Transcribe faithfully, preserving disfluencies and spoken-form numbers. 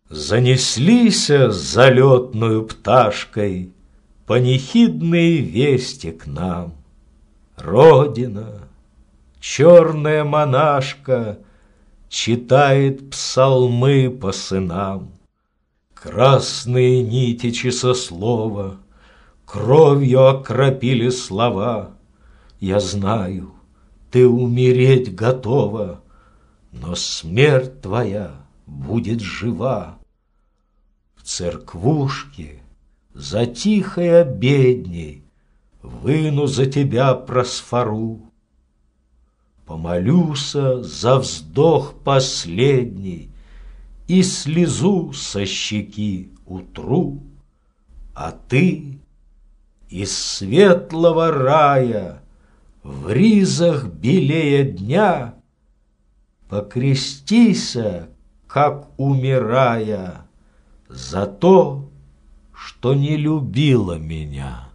Занеслися залетную пташкой панихидные вести к нам. Родина, черная монашка, читает псалмы по сынам. Красные нити часослова кровью окропили слова. Я знаю, ты умереть готова, но смерть твоя будет жива. В церквушке за тихой обедней выну за тебя просфору. Помолюся за вздох последний и слезу со щеки утру. А ты из светлого рая в ризах белее дня покрестися, как умирая, за то, что не любила меня.